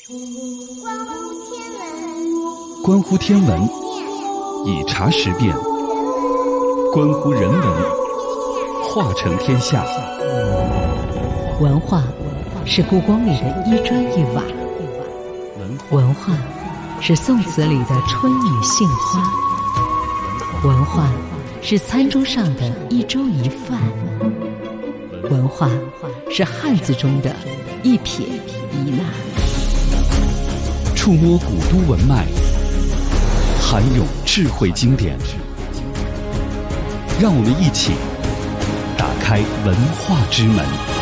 关乎天文，以察时变；关乎人文，化成天下。 文化是故宫里的一砖一瓦，文化是宋词里的春雨杏花，文化是餐桌上的一粥一饭，文化是汉字中的一撇一捺。 触摸古都文脉，涵咏智慧经典，让我们一起打开文化之门。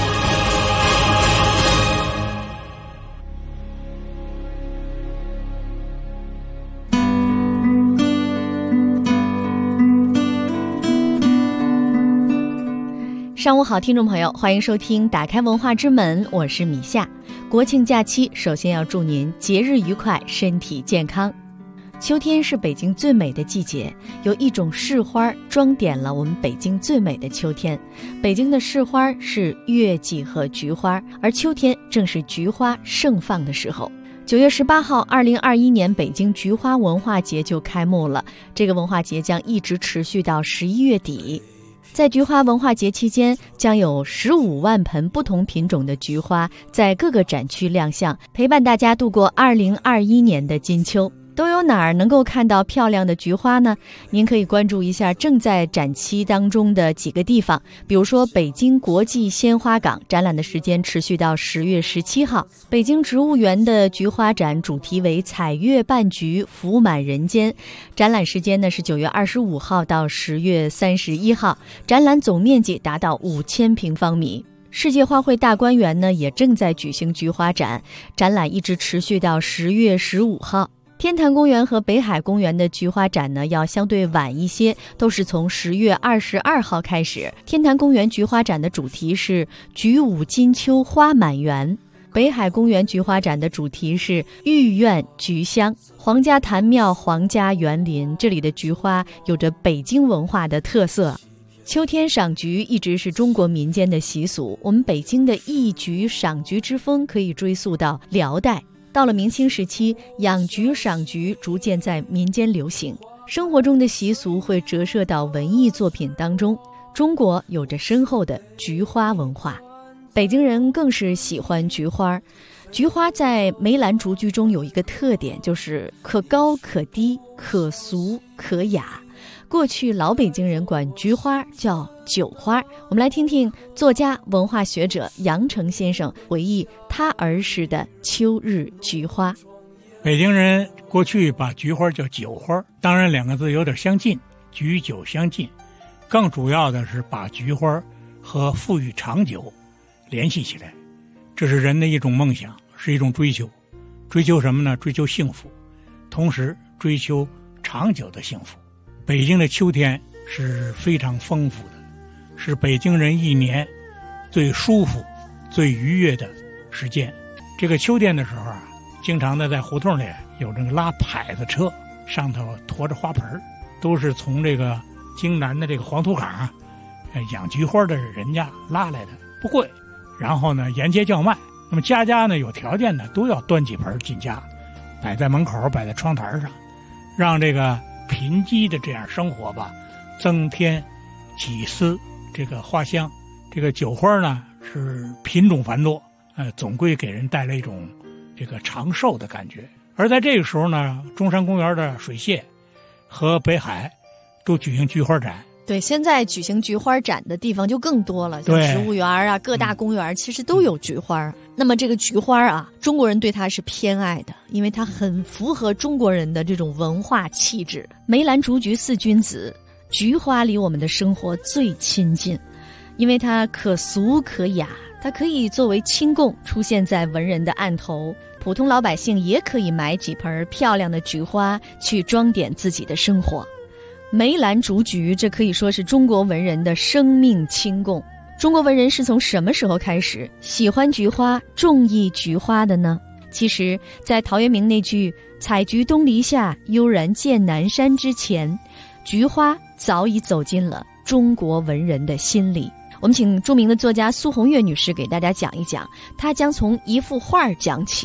上午好，听众朋友，欢迎收听打开文化之门，我是米夏。国庆假期，首先要祝您节日愉快，身体健康。秋天是北京最美的季节，有一种市花装点了我们北京最美的秋天。北京的市花是月季和菊花，而秋天正是菊花盛放的时候。9月18号，2021年北京菊花文化节就开幕了，这个文化节将一直持续到11月底。在菊花文化节期间，将有15万盆不同品种的菊花在各个展区亮相，陪伴大家度过2021年的金秋。都有哪儿能够看到漂亮的菊花呢？您可以关注一下正在展期当中的几个地方，比如说北京国际鲜花港，展览的时间持续到10月17号。北京植物园的菊花展主题为彩月伴菊，福满人间，展览时间呢是9月25号到10月31号，展览总面积达到5000平方米。世界花卉大观园呢也正在举行菊花展，展览一直持续到10月15号。天坛公园和北海公园的菊花展呢要相对晚一些，都是从10月22号开始。天坛公园菊花展的主题是菊舞金秋花满园，北海公园菊花展的主题是御苑菊香。皇家坛庙皇家园林，这里的菊花有着北京文化的特色。秋天赏菊一直是中国民间的习俗，我们北京的艺菊赏菊之风可以追溯到辽代。到了明清时期，养菊赏菊逐渐在民间流行，生活中的习俗会折射到文艺作品当中。中国有着深厚的菊花文化，北京人更是喜欢菊花。菊花在梅兰竹菊中有一个特点，就是可高可低，可俗可雅。过去老北京人管菊花叫酒花。我们来听听作家文化学者杨成先生回忆他儿时的秋日菊花。 北京人过去把菊花叫酒花，当然两个字有点相近，菊酒相近，更主要的是把菊花和富裕长久联系起来。这是人的一种梦想，是一种追求。追求什么呢？追求幸福，同时追求长久的幸福。北京的秋天是非常丰富的，是北京人一年最舒服最愉悦的时间。这个秋天的时候啊，经常的在胡同里有这个拉牌子车，上头驮着花盆，都是从这个京南的这个黄土岗养菊花的人家拉来的，不贵，然后呢沿街叫卖。那么家家呢有条件的都要端几盆进家，摆在门口，摆在窗台上，让这个贫瘠的这样生活吧增添几丝这个花香。这个酒花呢是品种繁多，总归给人带来一种这个长寿的感觉。而在这个时候呢，中山公园的水榭和北海都举行菊花展。 对，现在举行菊花展的地方就更多了，像植物园啊，各大公园其实都有菊花。那么这个菊花啊，中国人对它是偏爱的，因为它很符合中国人的这种文化气质。梅兰竹菊四君子，菊花离我们的生活最亲近，因为它可俗可雅，它可以作为清供出现在文人的案头，普通老百姓也可以买几盆漂亮的菊花去装点自己的生活。梅兰竹菊，这可以说是中国文人的生命清供。中国文人是从什么时候开始喜欢菊花、重意菊花的呢？其实在陶渊明那句采菊东篱下，悠然见南山之前，菊花早已走进了中国文人的心里。我们请著名的作家苏红月女士给大家讲一讲，她将从一幅画讲起。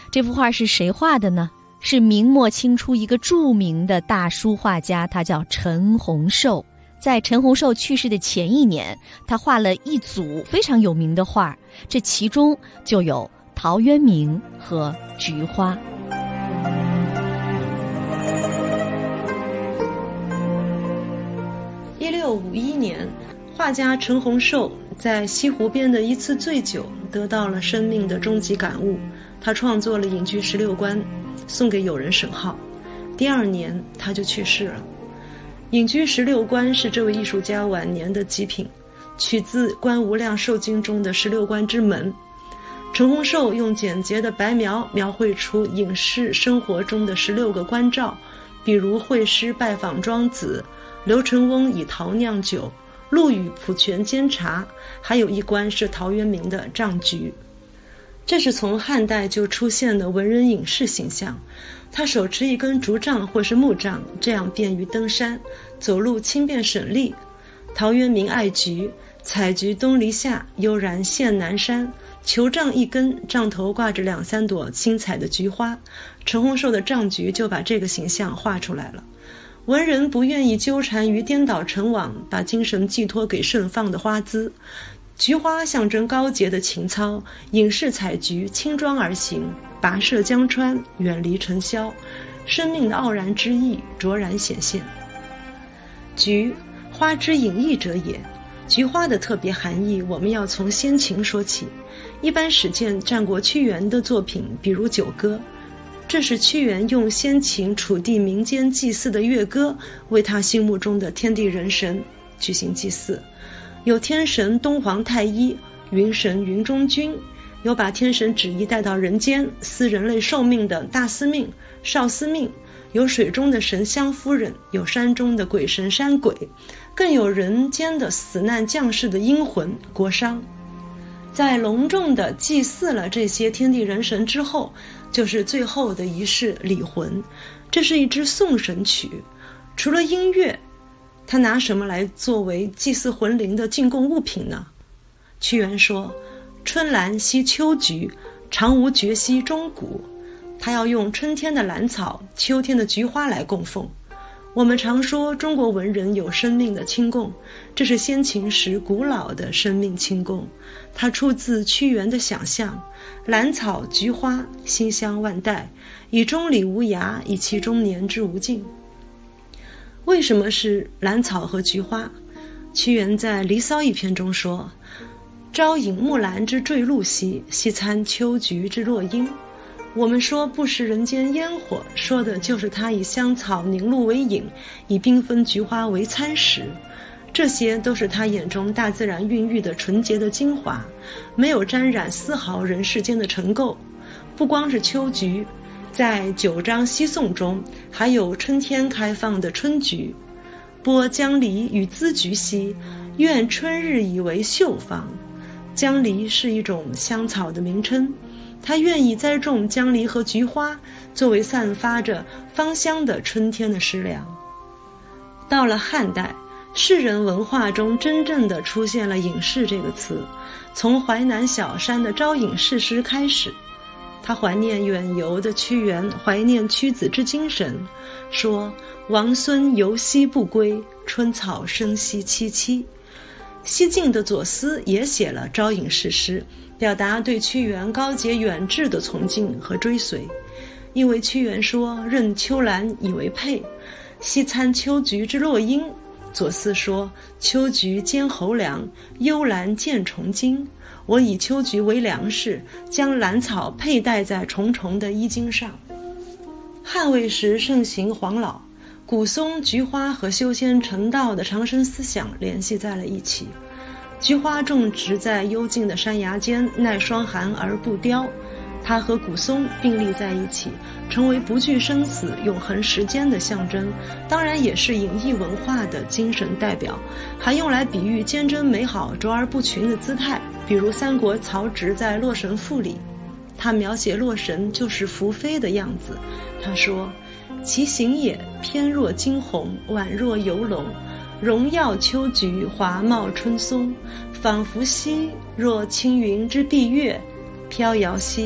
这幅画是谁画的呢？是明末清初一个著名的大书画家，他叫陈洪寿。在陈洪寿去世的前一年，他画了一组非常有名的画，这其中就有陶渊明和菊花。 1651年，画家陈洪寿在西湖边的一次醉酒得到了生命的终极感悟，他创作了《隐居十六观》，送给友人沈浩。第2年他就去世了。《隐居十六观》是这位艺术家晚年的极品，取自《观无量寿经》中的16观之门。陈洪寿用简洁的白描描绘出隐士生活中的16个关照，比如惠施拜访庄子，刘承翁以桃酿酒，陆羽普泉煎茶，还有一关是陶渊明的杖菊。这是从汉代就出现的文人隐士形象，他手持一根竹杖或是木杖，这样便于登山，走路轻便省力。陶渊明爱菊，采菊东篱下，悠然见南山。球杖一根，杖头挂着2、3朵新采的菊花，陈洪寿的杖菊就把这个形象画出来了。文人不愿意纠缠于颠倒尘网，把精神寄托给盛放的花姿。菊花象征高洁的情操，隐士采菊轻装而行，跋涉江川，远离尘嚣，生命的傲然之意卓然显现。菊，花之隐逸者也。菊花的特别含义，我们要从先秦说起。一般始见战国屈原的作品，比如《九歌》，这是屈原用先秦楚地民间祭祀的乐歌，为他心目中的天地人神举行祭祀。有天神东皇太一，云神云中君，有把天神旨意带到人间，司人类寿命的大司命、少司命，有水中的神香夫人，有山中的鬼神山鬼，更有人间的死难将士的阴魂国殇。在隆重地祭祀了这些天地人神之后，就是最后的仪式礼魂。这是一支送神曲，除了音乐，他拿什么来作为祭祀魂灵的进贡物品呢？屈原说：春兰惜秋菊，常无绝兮钟鼓。他要用春天的兰草、秋天的菊花来供奉。我们常说中国文人有生命的清供，这是先秦时古老的生命清供，它出自屈原的想象。兰草、菊花，馨香万代，以中里无涯，以其中年之无尽。为什么是兰草和菊花？屈原在《离骚》一篇中说：朝饮木兰之坠露兮，夕餐秋菊之落英。我们说不食人间烟火，说的就是他以香草凝露为饮，以缤纷菊花为餐食。这些都是他眼中大自然孕育的纯洁的精华，没有沾染丝毫人世间的尘垢。不光是秋菊，在9章西颂中还有春天开放的春菊。播江梨与资菊兮，愿春日以为秀芳。江梨是一种香草的名称，他愿意栽种江梨和菊花，作为散发着芳香的春天的食粮。到了汉代，士人文化中真正的出现了隐士这个词，从淮南小山的招隐士诗开始。他怀念远游的屈原，怀念屈子之精神，说：王孙游兮不归，春草生兮萋萋。西晋的左思也写了招隐士诗，表达对屈原高洁远志的崇敬和追随。因为屈原说：任秋兰以为佩，夕餐秋菊之落英。左思说：秋菊兼侯良，幽兰见虫经。我以秋菊为粮食，将兰草佩戴在重重的衣襟上。汉魏时盛行黄老，古松、菊花和修仙成道的长生思想联系在了一起。菊花种植在幽静的山崖间，耐霜寒而不凋。它和古松并立在一起，成为不惧生死、永恒时间的象征，当然也是隐逸文化的精神代表，还用来比喻坚贞美好、卓而不群的姿态。比如三国曹植在《洛神赋》里，他描写洛神就是宓妃的样子。他说：其形也，翩若惊鸿，宛若游龙，荣耀秋菊，华茂春松，仿佛兮若青云之蔽月，飘摇兮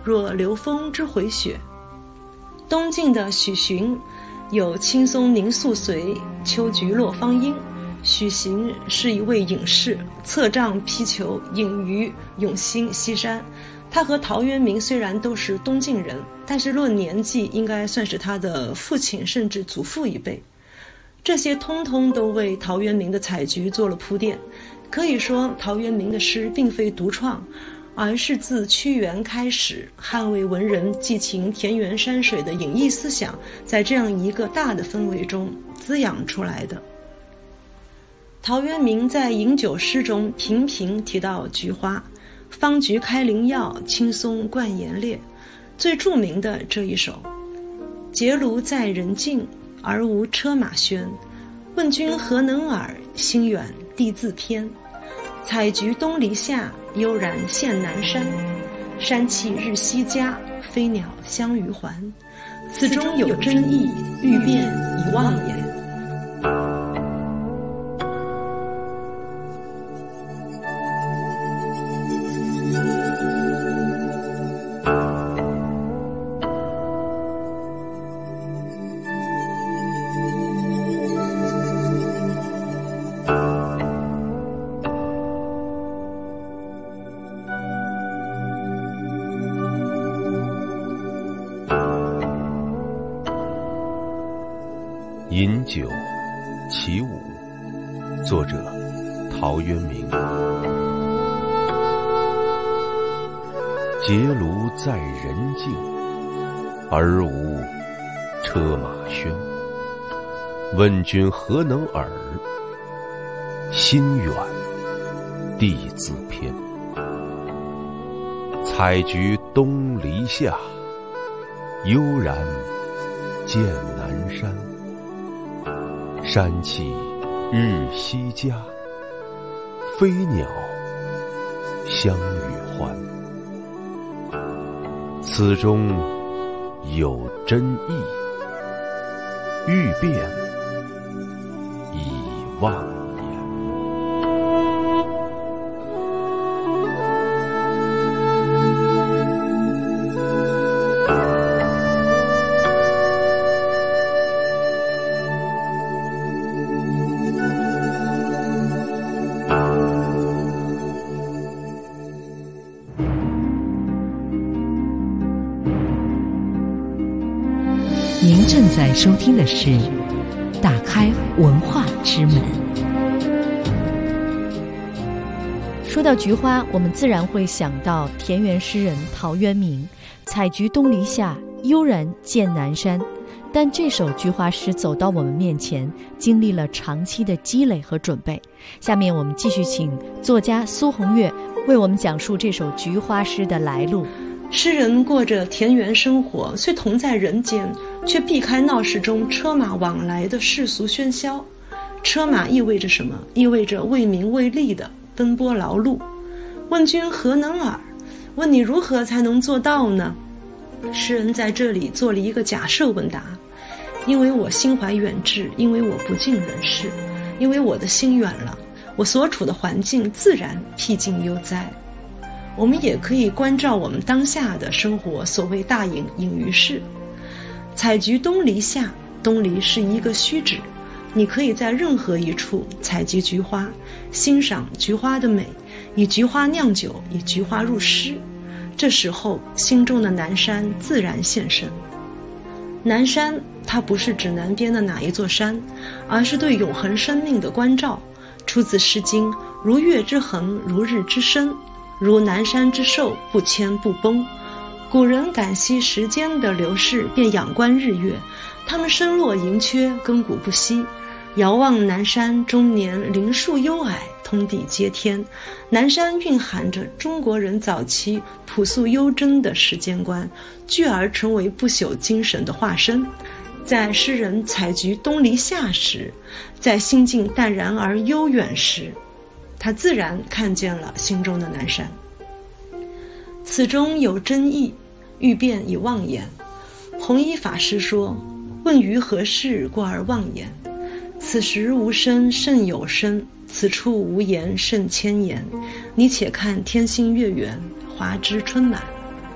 若流风之回雪。东晋的许询有青松凝素随，秋菊落芳英。许询是一位隐士，侧杖披裘，隐于永兴西山。他和陶渊明虽然都是东晋人，但是论年纪应该算是他的父亲甚至祖父一辈。这些通通都为陶渊明的采菊做了铺垫。可以说陶渊明的诗并非独创，而是自屈原开始，捍卫文人寄情田园山水的隐逸思想，在这样一个大的氛围中滋养出来的。陶渊明在饮酒诗中频频提到菊花，芳菊开林药，青松冠岩裂。最著名的这一首：结庐在人境，而无车马喧。问君何能尔？心远地自偏。采菊东篱下，悠然见南山。山气日夕佳，飞鸟相与还。此中有真意，欲辨已忘也。 饮酒起舞，作者陶渊明。结庐在人境，而无车马喧。问君何能尔？心远地自偏。采菊东篱下，悠然见南山。山气日夕佳，飞鸟相与还。此中有真意，欲辨已忘也。 您正在收听的是《打开文化之门》。 说到菊花，我们自然会想到田园诗人陶渊明“采菊东篱下，悠然见南山”。但这首菊花诗走到我们面前，经历了长期的积累和准备。下面我们继续请作家苏红月为我们讲述这首菊花诗的来路。 诗人过着田园生活，虽同在人间，却避开闹市中车马往来的世俗喧嚣。车马意味着什么？意味着为名为利的奔波劳碌。问君何能尔？问你如何才能做到呢？诗人在这里做了一个假设问答：因为我心怀远志，因为我不近人事，因为我的心远了，我所处的环境自然僻静悠哉。我们也可以关照我们当下的生活，所谓大隐隐于市。采菊东篱下，东篱是一个虚指，你可以在任何一处采集菊花，欣赏菊花的美，以菊花酿酒，以菊花入诗。这时候心中的南山自然现身。南山它不是指南边的哪一座山，而是对永恒生命的关照，出自《诗经》：如月之恒，如日之升，如南山之寿，不迁不崩。古人感惜时间的流逝，便仰观日月，他们身落盈缺，亘古不息。遥望南山，终年林树幽霭，通地接天。南山蕴含着中国人早期朴素幽真的时间观，继而成为不朽精神的化身。在诗人采菊东篱下时，在心境淡然而悠远时，他自然看见了心中的南山。此中有真意，欲辨已忘言。弘一法师说：问于何事，过而忘言。此时无声胜有声，此处无言胜千言。你且看天心月圆，华枝春满。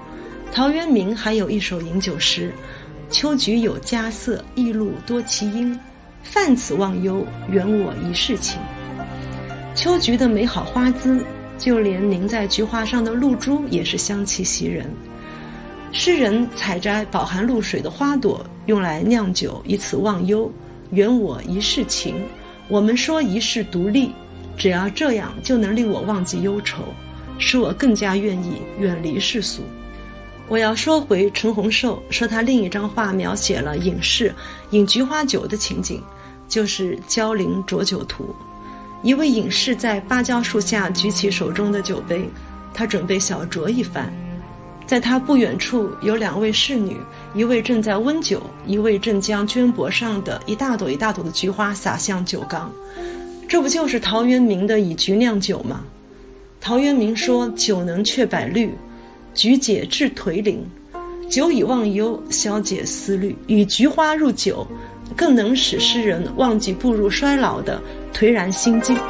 陶渊明还有一首饮酒诗：秋菊有佳色，一露多奇英。泛此忘忧，原我一世情。秋菊的美好花姿，就连凝在菊花上的露珠也是香气袭人。诗人采摘饱含露水的花朵，用来酿酒，以此忘忧，原我一世情。我们说一世独立，只要这样就能令我忘记忧愁，使我更加愿意远离世俗。我要说回陈洪寿，说他另一张画描写了隐士饮菊花酒的情景，就是《蕉林酌酒图》。一位隐士在芭蕉树下举起手中的酒杯，他准备小酌一番。在他不远处有2位侍女，一位正在温酒，一位正将绢帛上的一大朵一大朵的菊花洒向酒缸。这不就是陶渊明的以菊酿酒吗？陶渊明说：酒能却百虑，菊解至颓零。酒以忘忧，消解思虑。与菊花入酒，更能使诗人忘记步入衰老的颓然心境。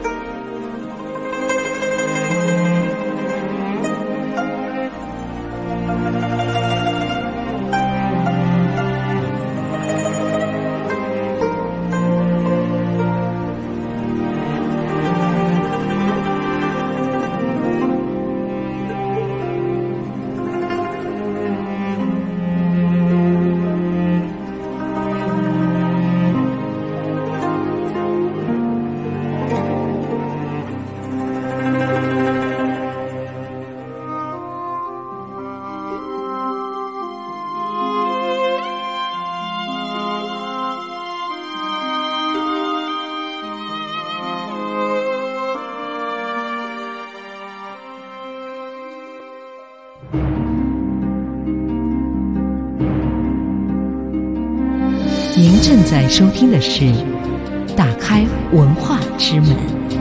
您正在收听的是《打开文化之门》。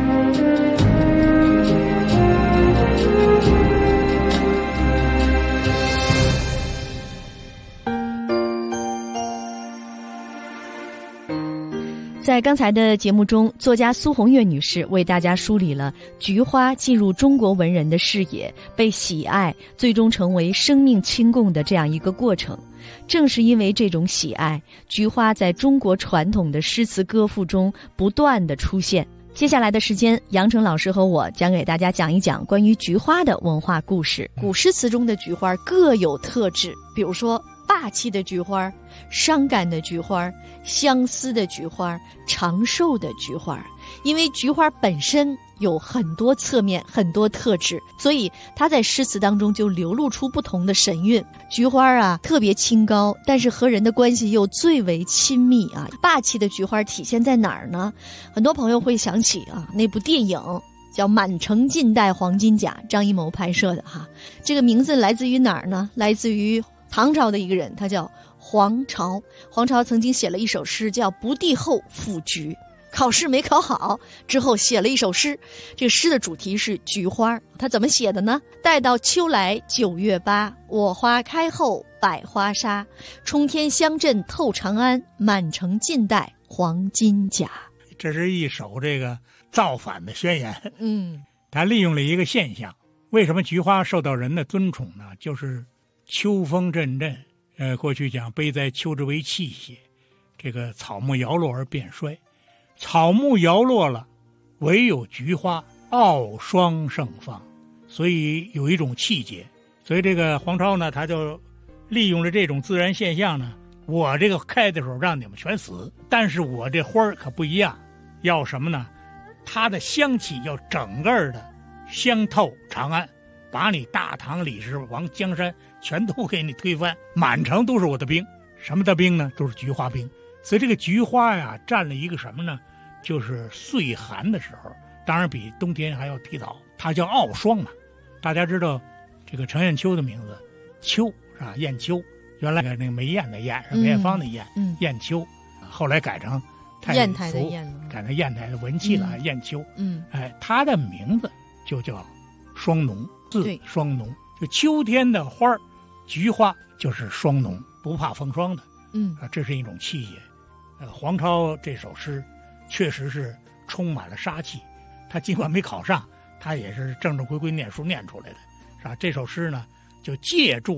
在刚才的节目中，作家苏红月女士为大家梳理了菊花进入中国文人的视野，被喜爱，最终成为生命亲共的这样一个过程。正是因为这种喜爱，菊花在中国传统的诗词歌赋中不断的出现。接下来的时间，杨成老师和我将给大家讲一讲关于菊花的文化故事。古诗词中的菊花各有特质，比如说霸气的菊花、伤感的菊花、相思的菊花、长寿的菊花。因为菊花本身有很多侧面、很多特质，所以它在诗词当中就流露出不同的神韵。菊花啊，特别清高，但是和人的关系又最为亲密啊。霸气的菊花体现在哪儿呢？很多朋友会想起啊，那部电影叫《满城尽带黄金甲》，张艺谋拍摄的哈。这个名字来自于哪儿呢？来自于唐朝的一个人，他叫黄巢。黄巢曾经写了一首诗叫《不第后赋菊》。考试没考好之后写了一首诗，这个诗的主题是菊花。他怎么写的呢？待到秋来9月8，我花开后百花杀，冲天香阵透长安，满城尽带黄金甲。 这是一首这个造反的宣言。他利用了一个现象。为什么菊花受到人的尊崇呢？就是秋风阵阵，过去讲悲哉秋之为气血，这个草木摇落而变衰。草木摇落了，唯有菊花傲霜盛放，所以有一种气节。所以这个黄巢呢，他就利用了这种自然现象呢，我这个开的时候让你们全死，但是我这花可不一样，要什么呢？它的香气要整个的香透长安，把你大唐李氏王江山全都给你推翻，满城都是我的兵。什么的兵呢？都是菊花兵。所以这个菊花呀，占了一个什么呢？就是岁寒的时候，当然比冬天还要提早，它叫傲霜嘛。大家知道这个程砚秋的名字，秋是吧？雁秋，原来那个梅艳的艳是梅艳芳的艳，雁秋，后来改成砚台的砚， 改成砚台的文气了，雁秋。它的名字就叫霜浓，字霜浓，就秋天的花儿，菊花就是霜浓，不怕风霜的。这是一种气节。黄巢这首诗确实是充满了杀气，他尽管没考上，他也是正正规规念书念出来的，是吧？这首诗呢，就借助了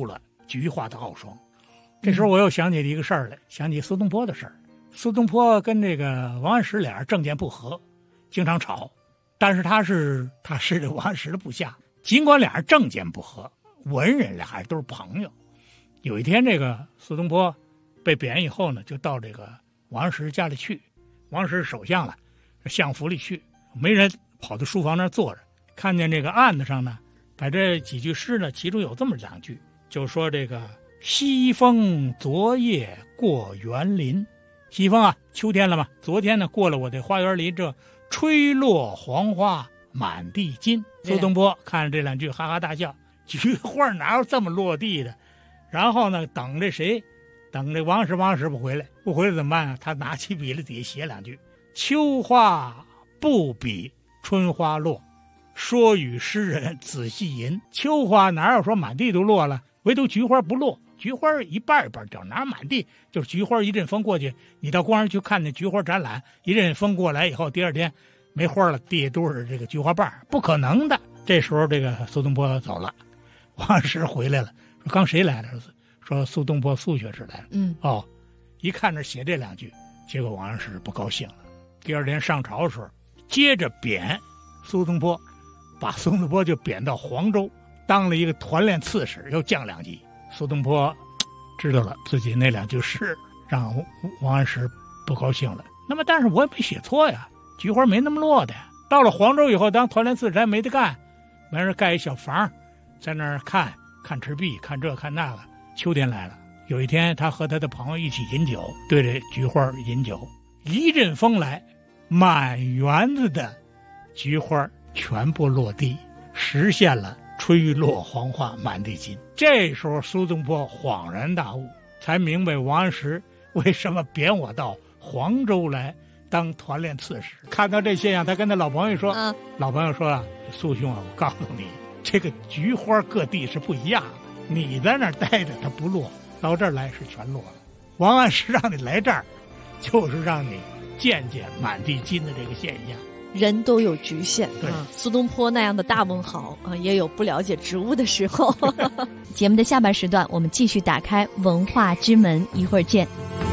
菊花的傲霜。这时候我又想起了一个事儿来，想起苏东坡的事儿。苏东坡跟这个王安石俩人政见不合，经常吵，但是他是这个王安石的部下，尽管俩人政见不合，文人俩人都是朋友。有一天，这个苏东坡被贬以后呢，就到这个王安石家里去。王安石是首相了，相府里去，没人，跑到书房那儿坐着，看见这个案子上呢，把这几句诗呢，其中有这么2句，就说这个西风昨夜过园林。西风啊，秋天了嘛，昨天呢过了我的花园林，这吹落黄花满地金。苏东坡看着这2句哈哈大笑，菊花哪有这么落地的？然后呢，等这谁，等这王安石不回来怎么办啊？他拿起笔来底下写2句：秋花不比春花落，说与诗人仔细吟。秋花哪有说满地都落了，唯独菊花不落，菊花一半一半掉，哪满地就是菊花一阵风过去，你到公园去看见菊花展览，一阵风过来以后，第2天没花了，地下都是这个菊花瓣，不可能的。这时候这个苏东坡走了，王安石回来了，说刚谁来了？说苏东坡苏学士来了。一看这写这2句，结果王安石不高兴了。第2天上朝的时候，接着贬苏东坡，把苏东坡就贬到黄州，当了一个团练刺史，又降2级。苏东坡知道了自己那2句诗让王安石不高兴了。那么但是我也没写错呀，菊花没那么落的呀。到了黄州以后，当团练刺史还没得干，完事盖一小房，在那儿看赤壁，看这看那个。秋天来了，有一天他和他的朋友一起饮酒，对着菊花饮酒，一阵风来，满园子的菊花全部落地，实现了吹落黄花满地金。这时候苏东坡恍然大悟，才明白王安石为什么贬我到黄州来当团练刺史。看到这现象，他跟他老朋友说，老朋友说啊，苏兄啊，我告诉你，这个菊花各地是不一样的，你在那儿待着它不落，到这儿来是全落了。王安石让你来这儿，就是让你见见满地金的这个现象。 人都有局限， 对， 苏东坡那样的大文豪也有不了解植物的时候。 节目的下半时段，我们继续打开文化之门，一会儿见。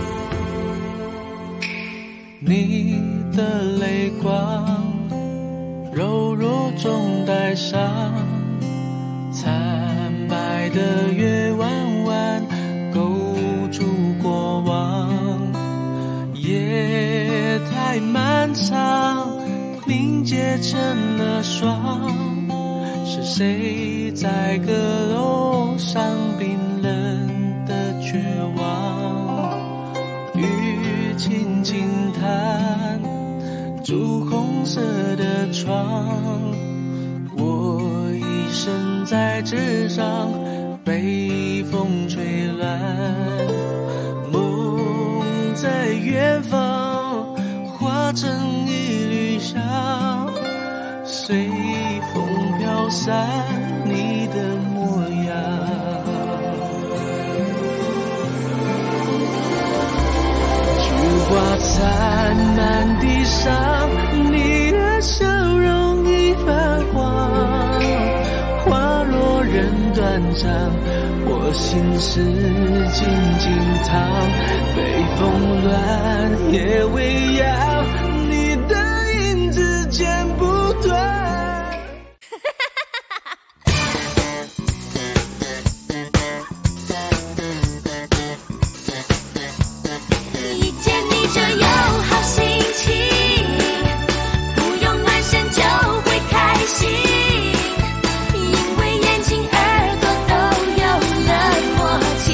你的泪光柔弱中带伤，惨白的月弯弯勾住过往，夜太漫长，凝结成了霜。是谁在阁楼上冰冷的绝望？雨轻轻弹朱红色的窗，我一身在纸上被风吹乱，梦在远方化成一缕香，随风飘散你的模样。菊花残满地上，你的笑容已泛黄，花落人断肠，我心事静静躺，北风乱夜未央，你的影子剪不断。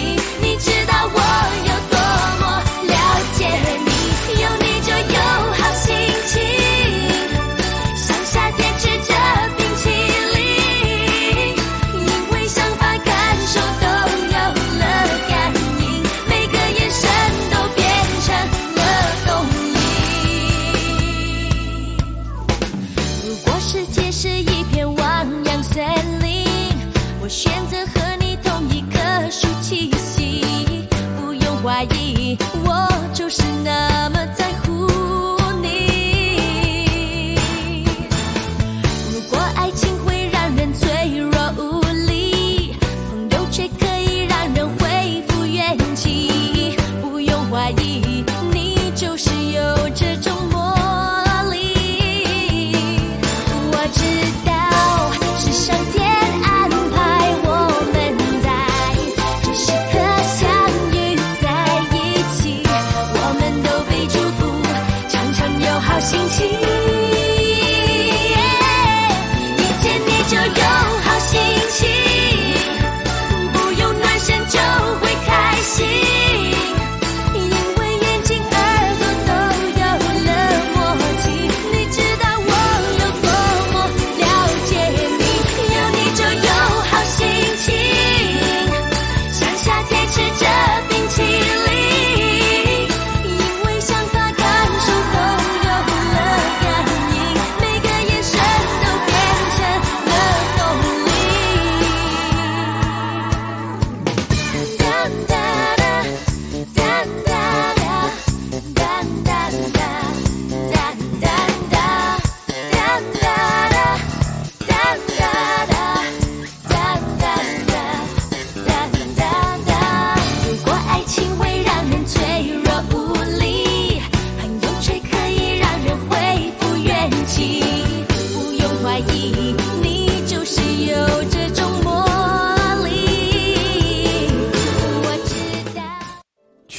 有你就有好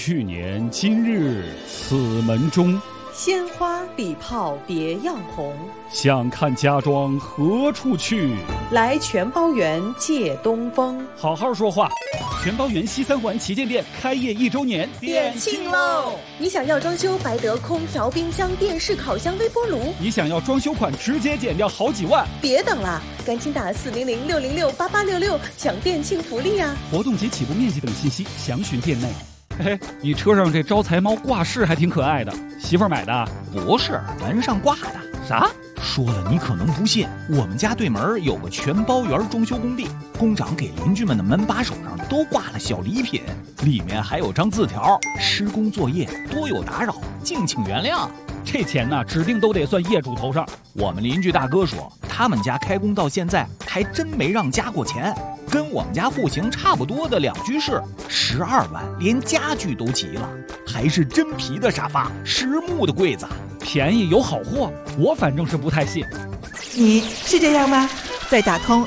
去年今日此门中， 鲜花礼炮别样红。 想看家庄何处去？ 来全包园借东风。 好好说话。全包园西三环旗舰店开业1周年， 店庆喽！你想要装修白得空调、冰箱、电视、烤箱、微波炉？ 你想要装修款直接减掉好几万？ 别等了，赶紧打400-606-8866抢店庆福利啊！ 活动及起步面积等信息详询店内。嘿，你车上这招财猫挂饰还挺可爱的，媳妇儿买的？ 不是，门上挂的。 啥？ 说了你可能不信，我们家对门有个全包园装修工地，工长给邻居们的门把手上都挂了小礼品，里面还有张字条：施工作业多有打扰，敬请原谅。 这钱呢，指定都得算业主头上。 我们邻居大哥说，他们家开工到现在还真没让加过钱，跟我们家户型差不多的2居室，12万，连家具都齐了，还是真皮的沙发，实木的柜子， 便宜有好货，我反正是不太信。 你是这样吗？在打通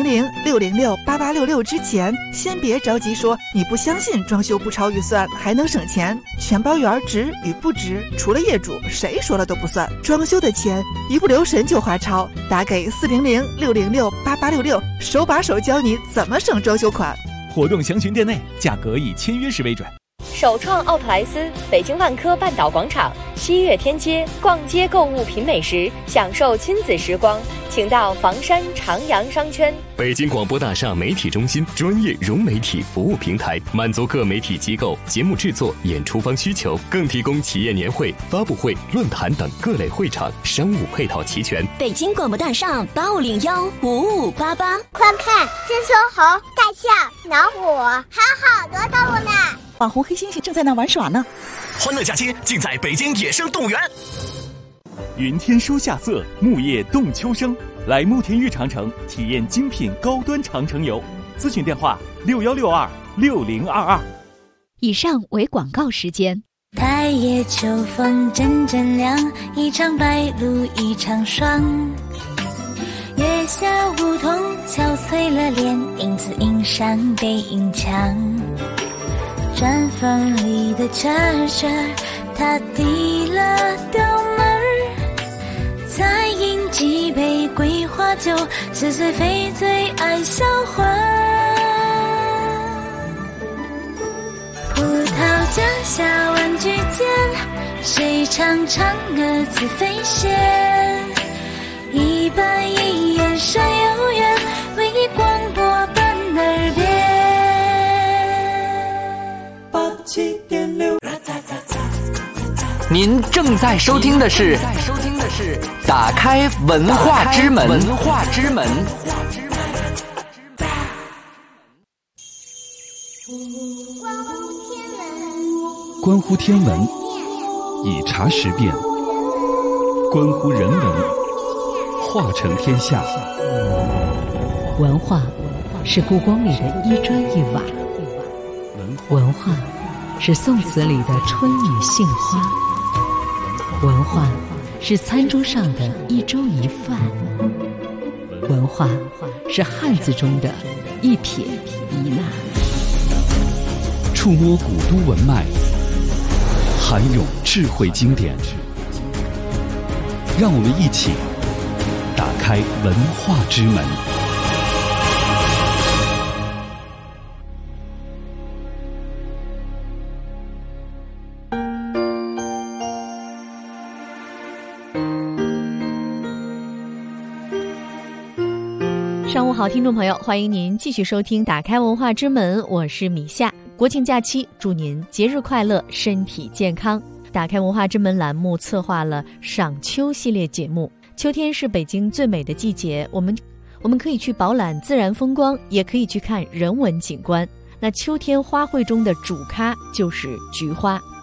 400-606-8866之前，先别着急说你不相信装修不超预算还能省钱。全包园值与不值，除了业主，谁说了都不算。装修的钱一不留神就花超，打给400-606-8866，手把手教你怎么省装修款。 活动详询店内，价格以签约时为准。 首创奥特莱斯，北京万科半岛广场西岳天街，逛街购物品美食，享受亲子时光，请到房山长阳商圈。 北京广播大厦媒体中心专业融媒体服务平台，满足各媒体机构节目制作、演出方需求，更提供企业年会、发布会、论坛等各类会场，商务配套齐全。 北京广播大厦8515588， 快看，这秋猴、大象、老虎，还有好多动物呢。 网红黑猩猩正在那玩耍呢。 欢乐假期尽在北京野生动物园。 云天收夏色，木叶动秋声。来慕田峪长城体验精品高端长城游，咨询电话61626022。 以上为广告时间。 太夜秋风阵阵凉，一场白露一场霜。月下梧桐憔悴了脸，影子映上背影墙。毡房里的车车，他提了刀门儿，再饮几杯桂花酒，似醉非醉爱销魂。葡萄架下玩具间，谁唱嫦娥自飞仙？一板一眼山有缘，为你广播伴耳边。 您正在收听的是打开文化之门。 关乎天文，以察时变；关乎人文，化成天下。 文化是故宫里的一砖一瓦，文化是宋词里的春雨杏花，文化是餐桌上的一粥一饭，文化是汉字中的一撇一捺。 触摸古都文脉，涵涌智慧经典，让我们一起打开文化之门。 上午好，听众朋友，欢迎您继续收听打开文化之门，我是米夏。国庆假期，祝您节日快乐，身体健康。打开文化之门栏目策划了赏秋系列节目。秋天是北京最美的季节，我们可以去饱览自然风光，也可以去看人文景观。那秋天花卉中的主咖就是菊花。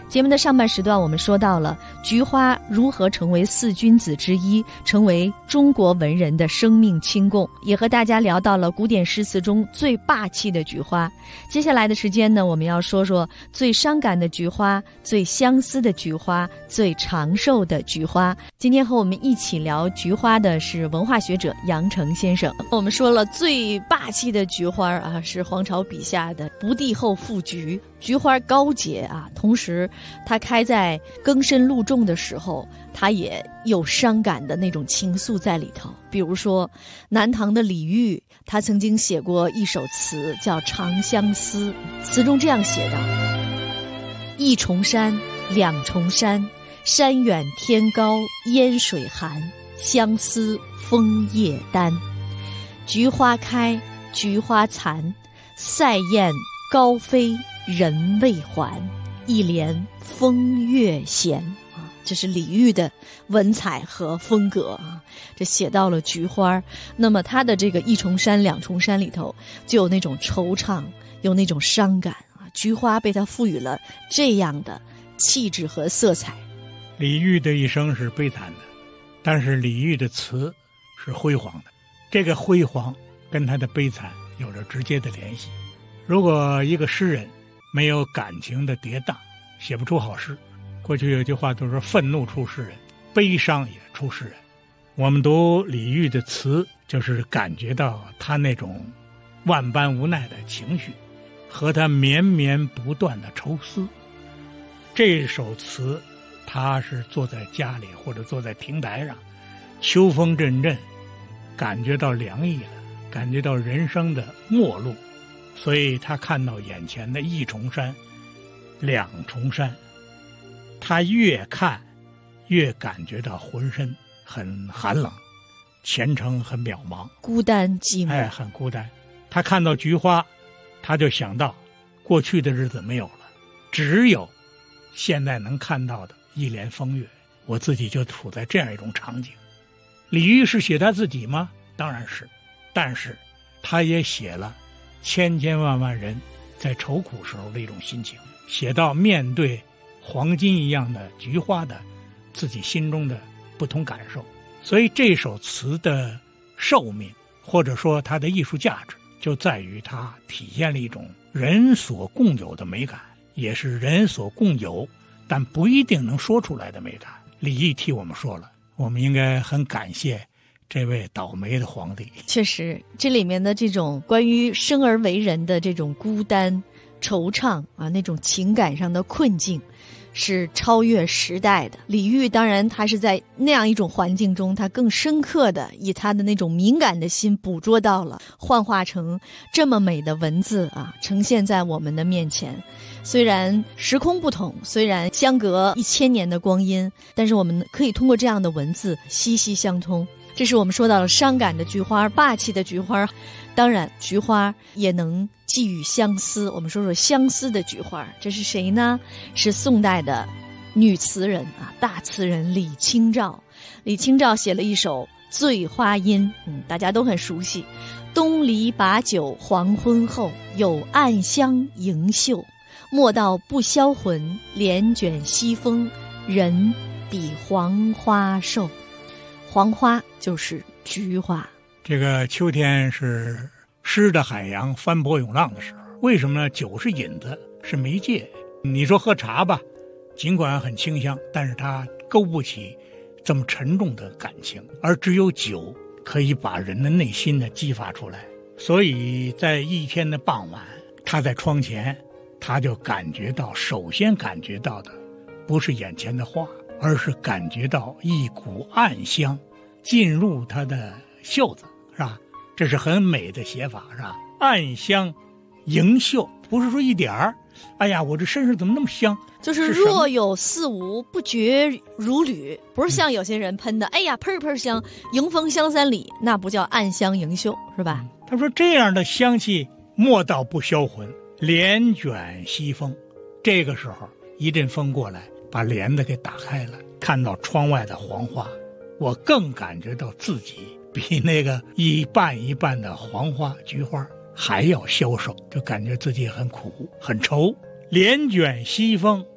节目的上半时段，我们说到了菊花如何成为四君子之一，成为中国文人的生命清供，也和大家聊到了古典诗词中最霸气的菊花。接下来的时间呢，我们要说说最伤感的菊花、最相思的菊花、最长寿的菊花。今天和我们一起聊菊花的是文化学者杨成先生。我们说了最霸气的菊花啊，是黄巢笔下的不第后赋菊。菊花高洁啊，同时它开在更深露重的时候，它也有伤感的那种情愫在里头。比如说南唐的李煜，他曾经写过一首词叫《长相思》，词中这样写道：一重山，两重山，山远天高烟水寒，相思枫叶丹。菊花开，菊花残，塞雁高飞人未还，一帘风月闲啊，这是李煜的文采和风格啊，这写到了菊花。那么他的这个一重山两重山里头就有那种惆怅，有那种伤感啊，菊花被他赋予了这样的气质和色彩。 李煜的一生是悲惨的，但是李煜的词是辉煌的，这个辉煌跟他的悲惨有着直接的联系。如果一个诗人没有感情的跌宕，写不出好诗。过去有句话都说愤怒出诗人，悲伤也出诗人。我们读李煜的词，就是感觉到他那种万般无奈的情绪和他绵绵不断的愁思。这首词他是坐在家里或者坐在亭台上，秋风阵阵，感觉到凉意了，感觉到人生的末路，所以他看到眼前的一重山两重山，他越看越感觉到浑身很寒冷，前程很渺茫， 孤单寂寞， 很孤单。他看到菊花，他就想到过去的日子没有了，只有现在能看到的一帘风月。我自己就处在这样一种场景。李煜是写他自己吗？当然是，但是他也写了千千万万人在愁苦时候的一种心情，写到面对黄金一样的菊花的自己心中的不同感受。所以这首词的寿命，或者说它的艺术价值，就在于它体现了一种人所共有的美感，也是人所共有但不一定能说出来的美感。李煜替我们说了，我们应该很感谢这位倒霉的皇帝。 确实，这里面的这种关于生而为人的这种孤单惆怅啊，那种情感上的困境是超越时代的。李煜当然他是在那样一种环境中，他更深刻的以他的那种敏感的心捕捉到了，幻化成这么美的文字啊，呈现在我们的面前。虽然时空不同，虽然相隔1000年的光阴，但是我们可以通过这样的文字息息相通。这是我们说到了伤感的菊花，霸气的菊花。当然菊花也能寄予相思，我们说说相思的菊花，这是谁呢？是宋代的女词人啊，大词人李清照。李清照写了一首《醉花阴》，大家都很熟悉。东篱把酒黄昏后，有暗香盈袖。莫道不销魂，帘卷西风，人比黄花瘦。黄花就是菊花。 这个秋天是诗的海洋翻波涌浪的时候，为什么呢？酒是引子，是媒介。你说喝茶吧，尽管很清香，但是它勾不起这么沉重的感情，而只有酒可以把人的内心呢激发出来。所以在一天的傍晚，他在窗前，他就感觉到，首先感觉到的不是眼前的花，而是感觉到一股暗香进入他的袖子，是吧？这是很美的写法，是吧？暗香盈袖，不是说一点儿，哎呀，我这身上怎么那么香？ 就是若有似无，不觉如缕，不是像有些人喷的，哎呀，喷喷香，迎风香3里，那不叫暗香盈袖，是吧？ 他说这样的香气，莫道不销魂，帘卷西风。这个时候，一阵风过来，把帘子给打开了，看到窗外的黄花，我更感觉到自己比那个一瓣一瓣的黄花菊花还要消瘦，就感觉自己很苦很愁。帘卷西风，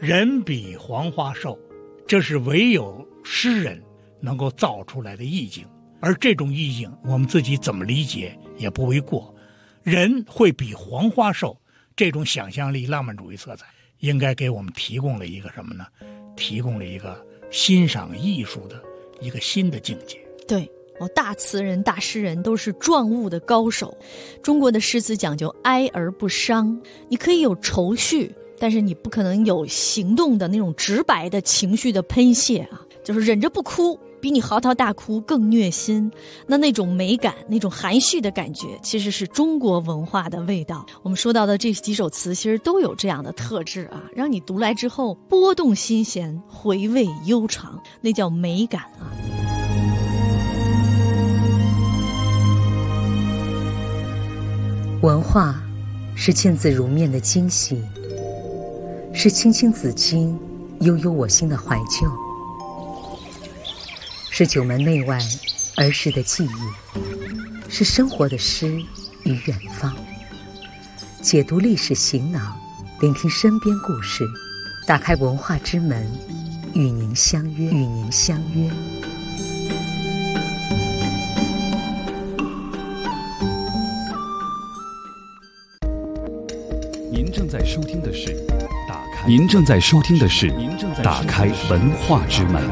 人比黄花瘦，这是唯有诗人能够造出来的意境，而这种意境我们自己怎么理解也不为过。人会比黄花瘦，这种想象力浪漫主义色彩应该给我们提供了一个什么呢？提供了一个欣赏艺术的一个新的境界。 对，大词人大诗人都是状物的高手。中国的诗词讲究哀而不伤，你可以有愁绪，但是你不可能有行动的那种直白的情绪的喷泄啊，就是忍着不哭比你嚎啕大哭更虐心。那种美感，那种含蓄的感觉，其实是中国文化的味道。我们说到的这几首词其实都有这样的特质啊，让你读来之后拨动心弦，回味悠长，那叫美感啊。 文化是见字如面的惊喜，是青青子衿悠悠我心的怀旧，是九门内外儿时的记忆，是生活的诗与远方。解读历史行囊，聆听身边故事，打开文化之门，与您相约，与您相约。 您正在收听的是您正在收听的是打开文化之门。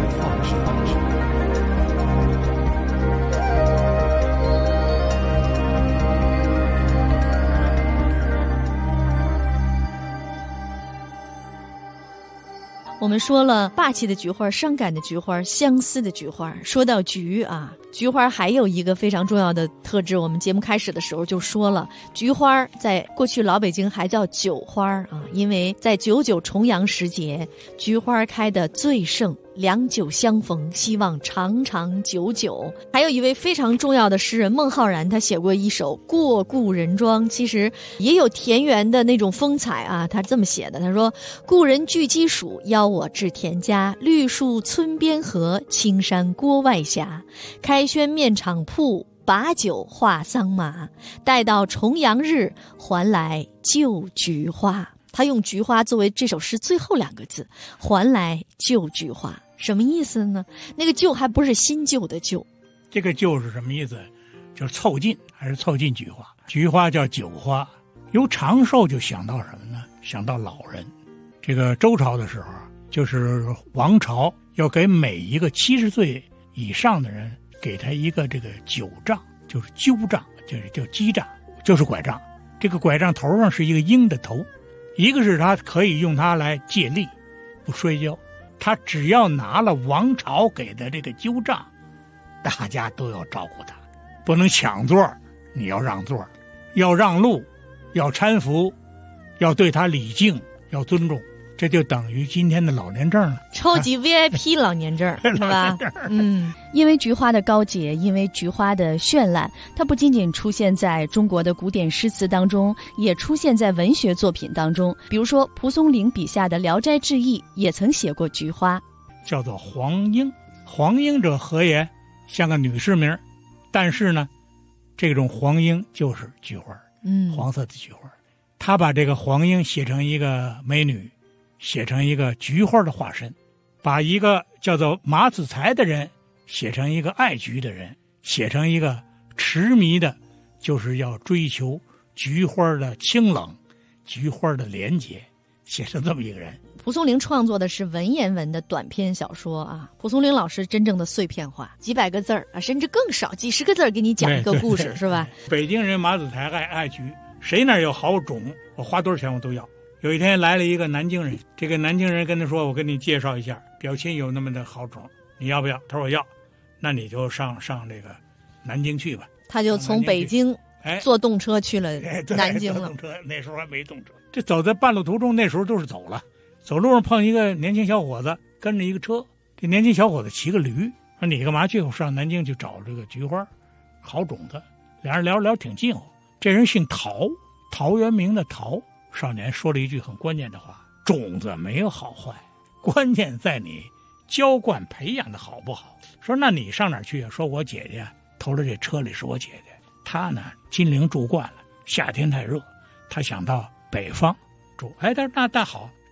我们说了霸气的菊花、伤感的菊花、相思的菊花。说到菊啊，菊花还有一个非常重要的特质，我们节目开始的时候就说了，菊花在过去老北京还叫酒花啊，因为在99重阳时节，菊花开得最盛，良久相逢，希望长长久久。还有一位非常重要的诗人孟浩然，他写过一首《过故人庄》，其实也有田园的那种风采啊。他这么写的，他说：故人具鸡黍，邀我至田家，绿树村边合，青山郭外斜。开轩面场铺，把酒话桑麻。待到重阳日，还来就菊花。他用菊花作为这首诗最后2个字，还来就菊花。什么意思呢？那个旧还不是新旧的旧， 这个旧是什么意思？就是凑近，还是凑近菊花。菊花叫酒花，由长寿就想到什么呢？想到老人。这个周朝的时候，就是王朝要给每一个70岁以上的人给他一个这个酒杖，就是灸杖，就是叫鸡杖，就是拐杖。这个拐杖头上是一个鹰的头，一个是他可以用它来借力，不摔跤。他只要拿了王朝给的这个灸杖，大家都要照顾他，不能抢座，你要让座，要让路，要搀扶，要对他礼敬，要尊重。这就等于今天的老年证了， 超级 VIP 老年证是吧？因为菊花的高洁，因为菊花的绚烂，它不仅仅出现在中国的古典诗词当中，也出现在文学作品当中。比如说蒲松龄笔下的《聊斋志异》也曾写过菊花， 叫做黄莺。黄莺者何也？像个女士名，但是呢，这种黄莺就是菊花，黄色的菊花。他把这个黄莺写成一个美女，写成一个菊花的化身，把一个叫做马子才的人写成一个爱菊的人，写成一个痴迷的，就是要追求菊花的清冷，菊花的廉洁，写成这么一个人。 蒲松龄创作的是文言文的短篇小说啊，蒲松龄老师真正的碎片化，几百个字儿啊，甚至更少，几十个字儿给你讲一个故事，是吧？ 北京人马子才爱菊，谁那儿有好种，我花多少钱我都要。有一天来了一个南京人，这个南京人跟他说：“我跟你介绍一下，表亲有那么的好种，你要不要？”他说：“我要。”那你就上这个南京去吧。 他就从北京坐动车去了南京了。 动车那时候还没动车，这走在半路途中，那时候都是走了。走路上碰一个年轻小伙子，跟着一个车。这年轻小伙子骑个驴，说：“你干嘛去？我上南京去找这个菊花，好种子。”俩人聊挺近乎。这人姓陶，陶渊明的陶。少年说了一句很关键的话：种子没有好坏，关键在你浇灌培养的好不好。说那你上哪儿去啊？说我姐姐投了这车里是我姐姐，她呢金陵住惯了，夏天太热，她想到北方住。但是那好，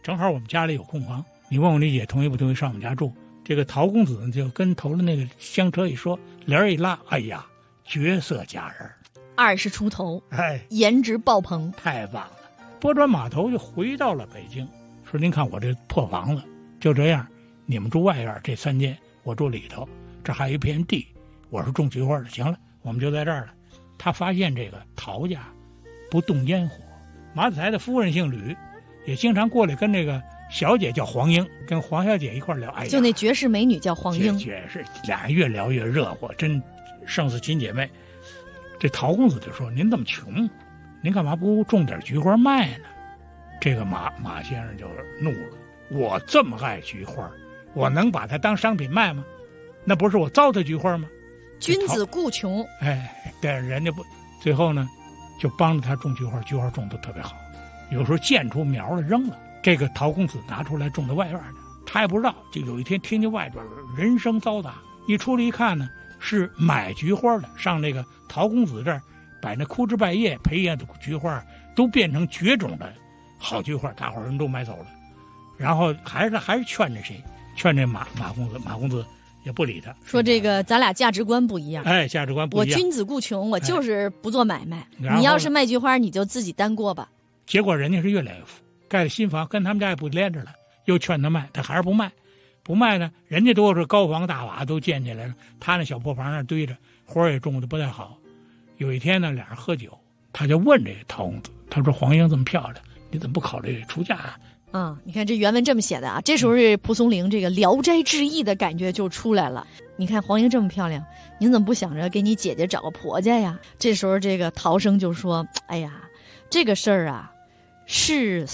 正好我们家里有空房，你问我你姐同意不同意上我们家住。这个陶公子就跟头了那个香车一说，帘一拉，哎呀，绝色佳人 ，20出头， 哎， 颜值爆棚， 太棒了。拨转马头就回到了北京，说您看我这破房子，就这样，你们住外院这3间，我住里头，这还有一片地，我是种菊花的，行了，我们就在这儿了。他发现这个陶家不动烟火，马子才的夫人姓吕，也经常过来跟这个小姐叫黄英，跟黄小姐一块聊。哎呀， 就那绝世美女叫黄英， 绝世，俩人越聊越热火，真胜似亲姐妹。这陶公子就说：“您这么穷，您干嘛不种点菊花卖呢？”这个马先生就怒了：“我这么爱菊花，我能把它当商品卖吗？那不是我糟蹋菊花吗？” 君子固穷。 哎，但是人家不，最后呢，就帮着他种菊花，菊花种得特别好。有时候见出苗了扔了，这个陶公子拿出来种在外院呢，他也不知道。就有一天听见外边人声嘈杂，一出来一看呢，是买菊花的，上那个陶公子这儿把那枯枝败叶培养的菊花都变成绝种的好菊花，大伙人都买走了。然后还是劝着谁？劝这马公子，马公子也不理他， 说这个咱俩价值观不一样。 哎，价值观不一样。 我君子固穷，我就是不做买卖。你要是卖菊花，你就自己单过吧。 结果人家是越来越富，盖了新房，跟他们家也不连着了，又劝他卖，他还是不卖。不卖呢，人家都是高房大瓦都建起来了，他那小破房那堆着，花也种的不太好。有一天呢，俩人喝酒，他就问这个陶公子，他说：“黄英这么漂亮，你怎么不考虑出嫁啊？” 你看这原文这么写的啊，这时候这蒲松龄这个《聊斋志异》的感觉就出来了。你看黄英这么漂亮，您怎么不想着给你姐姐找个婆家呀？这时候这个陶生就说：“哎呀，这个事儿啊，是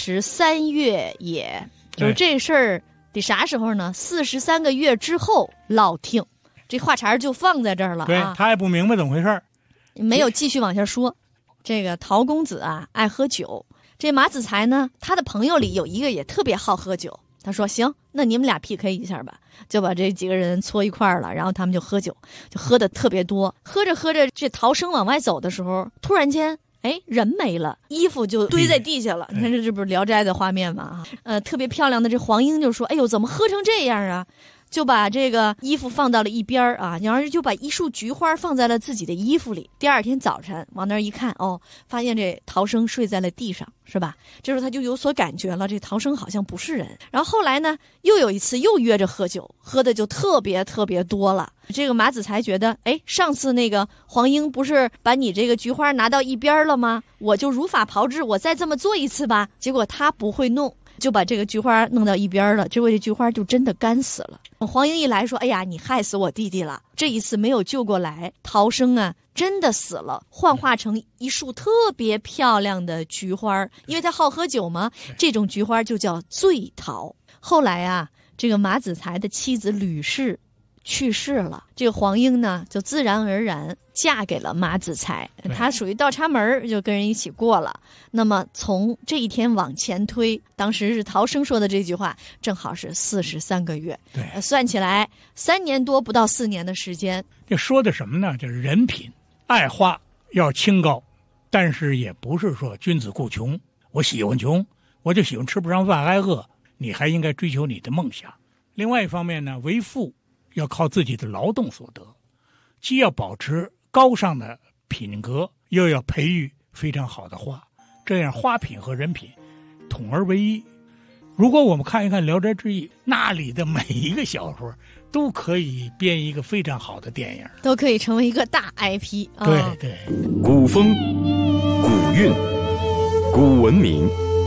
43月也，就是这事儿得啥时候呢？43个月之后落听。”这话茬就放在这儿了啊。 对，他也不明白怎么回事， 没有继续往下说。这个陶公子啊，爱喝酒。这马子才呢，他的朋友里有一个也特别好喝酒。他说：“行，那你们俩 PK 一下吧。”就把这几个人搓一块儿了，然后他们就喝酒，就喝的特别多。喝着喝着，这陶生往外走的时候，突然间，哎，人没了，衣服就堆在地下了。你看这不是《聊斋》的画面吗？特别漂亮的这黄英就说：“哎呦，怎么喝成这样啊？”就把这个衣服放到了一边啊，然后就把一束菊花放在了自己的衣服里。第二天早晨往那儿一看，发现这陶生睡在了地上，是吧？这时候他就有所感觉了，这陶生好像不是人。然后后来呢，又有一次又约着喝酒，喝的就特别特别多了。这个马子才觉得，哎，上次那个黄英不是把你这个菊花拿到一边了吗？我就如法炮制，我再这么做一次吧。结果他不会弄，就把这个菊花弄到一边了，结果这菊花就真的干死了。黄英一来说：“哎呀，你害死我弟弟了！”这一次没有救过来，陶生啊真的死了，幻化成一束特别漂亮的菊花，因为他好喝酒嘛，这种菊花就叫醉桃。后来啊，这个马子才的妻子吕氏去世了，这个黄英呢就自然而然嫁给了马子才，她属于倒插门，就跟人一起过了。那么从这一天往前推，当时是陶生说的这句话，正好是43个月。 对， 算起来3年多不到4年的时间。 这说的什么呢？就是人品，爱花要清高，但是也不是说君子固穷。我喜欢穷，我就喜欢吃不上饭挨饿，你还应该追求你的梦想。另外一方面呢，为富要靠自己的劳动所得，既要保持高尚的品格，又要培育非常好的花，这样花品和人品统而为一。如果我们看一看《聊斋志异》，那里的每一个小说都可以编一个非常好的电影， 都可以成为一个大 IP。 对对， 古风、古韵、古文明、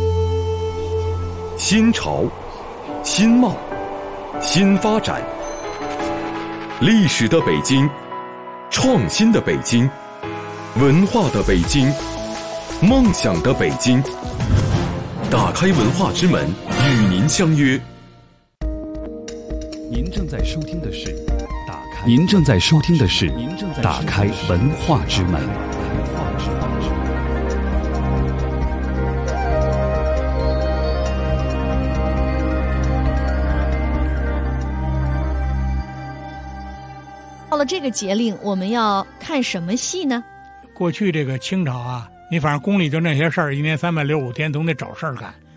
新潮、新貌、新发展。历史的北京，创新的北京，文化的北京，梦想的北京。打开文化之门，与您相约。 您正在收听的是打开文化之门。 到了这个节令，我们要看什么戏呢？ 过去这个清朝啊，你反正宫里就那些事儿，1年365天总得找事儿干。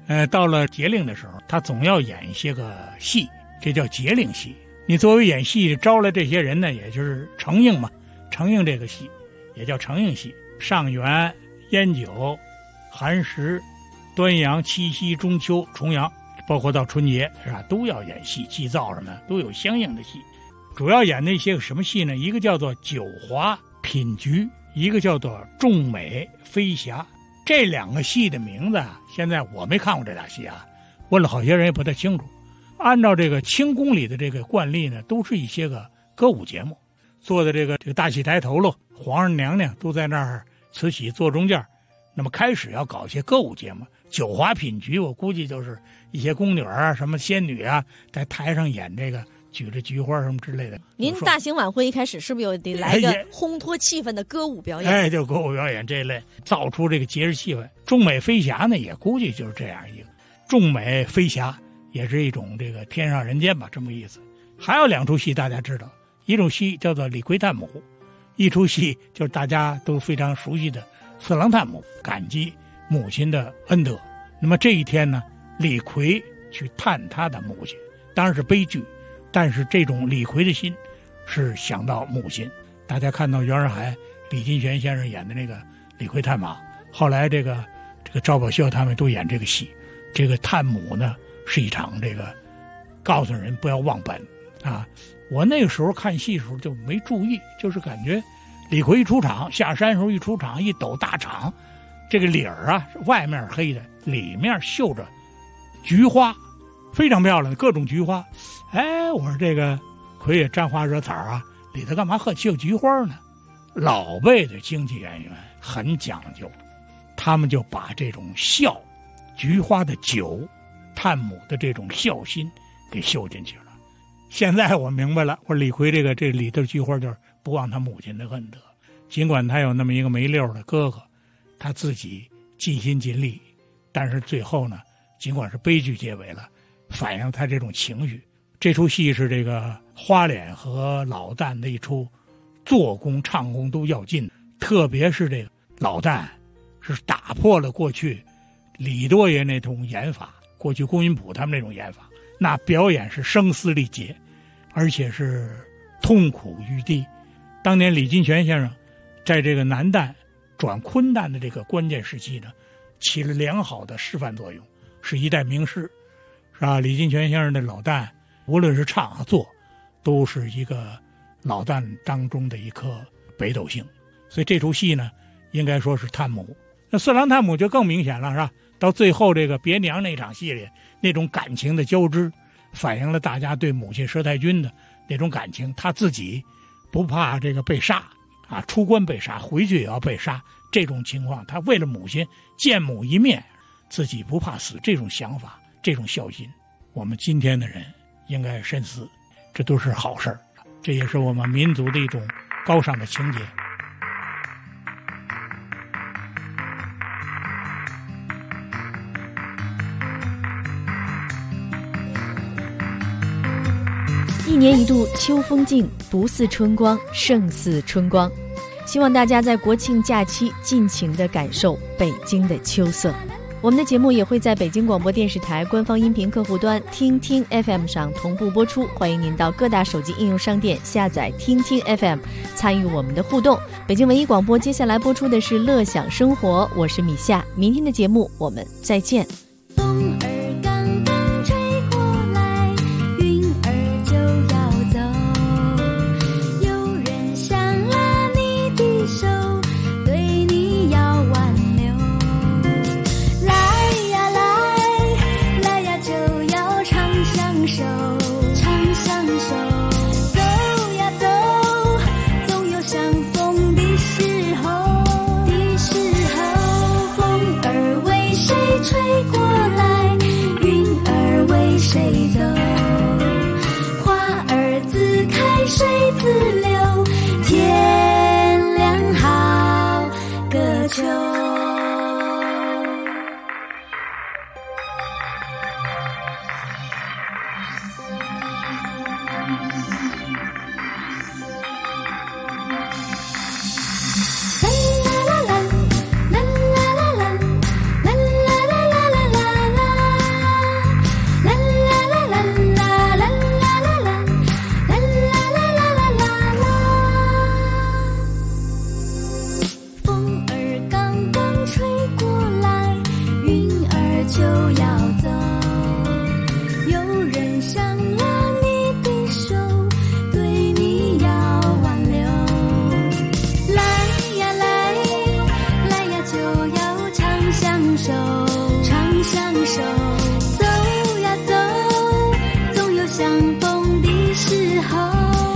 到了节令的时候，他总要演一些个戏，这叫节令戏。你作为演戏招来这些人呢，也就是承应嘛，承应这个戏也叫承应戏。上元、烟酒、寒食、端阳、七夕、中秋、重阳，包括到春节是吧，都要演戏，祭灶什么的都有相应的戏。主要演那些个什么戏呢？一个叫做九华品菊，一个叫做众美飞霞。这两个戏的名字啊，现在我没看过这俩戏啊，问了好些人也不太清楚。按照这个清宫里的这个惯例呢，都是一些个歌舞节目，做的这个大戏台头喽，皇上娘娘都在那儿慈禧坐中间，那么开始要搞一些歌舞节目。九华品菊，我估计就是一些宫女啊、什么仙女啊，在台上演这个举着菊花什么之类的。 您大型晚会一开始是不是有得来个烘托气氛的歌舞表演？ 就歌舞表演这一类，造出这个节日气氛。众美飞霞呢，也估计就是这样一个众美飞霞，也是一种这个天上人间吧，这么意思。还有两出戏大家知道，一种戏叫做李逵探母，一出戏就是大家都非常熟悉的四郎探母，感激母亲的恩德。那么这一天呢，李逵去探他的母亲，当然是悲剧，但是这种李逵的心是想到母亲。大家看到袁世海、李金泉先生演的那个李逵探马，后来这个赵宝秀他们都演这个戏。这个探母呢，是一场这个告诉人不要忘本啊。我那个时候看戏的时候就没注意，就是感觉李逵一出场，下山时候一出场，一抖大氅，这个里儿啊，外面黑的，里面绣着菊花，非常漂亮的各种菊花。我说这个逵也沾花惹草啊，里头干嘛绣菊花呢？老辈的京剧演员很讲究，他们就把这种笑菊花的酒、探母的这种孝心给绣进去了。现在我明白了，我说李逵这里头菊花就是不忘他母亲的恩德，尽管他有那么一个没溜的哥哥，他自己尽心尽力，但是最后呢，尽管是悲剧结尾了，反映他这种情绪。这出戏是这个花脸和老旦的一出做工唱功都要尽，特别是这个老旦是打破了过去李多爷那种演法，过去龚云普他们那种演法，那表演是声嘶力竭，而且是痛苦欲滴。当年李金泉先生在这个南旦转昆旦的这个关键时期呢，起了良好的示范作用，是一代名师，是吧？李金泉先生的老旦，无论是唱和做，都是一个老旦当中的一颗北斗星。所以这出戏呢，应该说是探母。那四郎探母就更明显了，是吧？到最后这个别娘那场戏里，那种感情的交织，反映了大家对母亲佘太君的那种感情。他自己不怕这个被杀啊，出关被杀，回去也要被杀，这种情况，他为了母亲见母一面，自己不怕死，这种想法，这种孝心，我们今天的人应该深思，这都是好事儿，这也是我们民族的一种高尚的情节。 一年一度秋风劲，不似春光，胜似春光。希望大家在国庆假期尽情地感受北京的秋色。我们的节目也会在北京广播电视台官方音频客户端听听 FM 上同步播出，欢迎您到各大手机应用商店下载听听 FM， 参与我们的互动。北京文艺广播接下来播出的是乐享生活，我是米夏，明天的节目我们再见。 吹过手，常相守。走呀走，总有相逢的时候。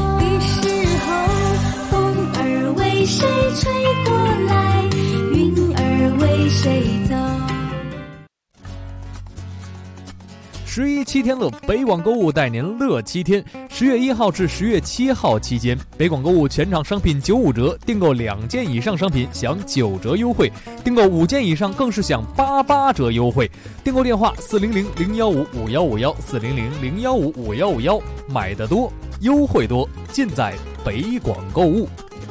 风儿为谁吹过来，云儿为谁走。 11七天乐，北广购物带您乐7天。10月1号至10月7号期间，北广购物全场商品95折，订购2件以上商品享9折优惠，订购5件以上更是享88折优惠。订购电话400-015-5151，400-015-5151，买得多，优惠多，尽在北广购物。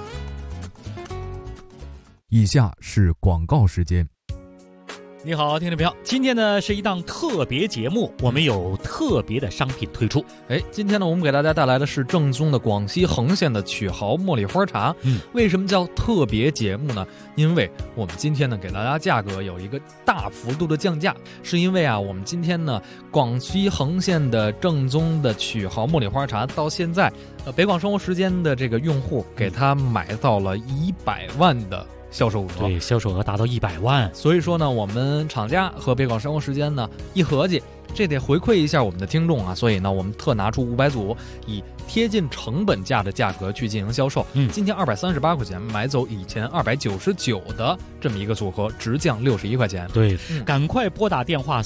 以下是广告时间。 你好，听众朋友，今天呢是一档特别节目，我们有特别的商品推出。 今天呢我们给大家带来的是正宗的广西恒县的曲豪茉莉花茶。为什么叫特别节目呢？因为我们今天呢给大家价格有一个大幅度的降价，是因为我们今天呢广西恒县的正宗的曲豪茉莉花茶到现在北广生活时间的这个用户给它买到了100万的销售额， 对，销售额达到100万。 所以说呢，我们厂家和北广生活时间呢一合计，这得回馈一下我们的听众啊，所以呢，我们特拿出500组，以贴近成本价的价格去进行销售。今天238块钱买走以前299的这么一个组合，直降61块钱。 对，赶快拨打电话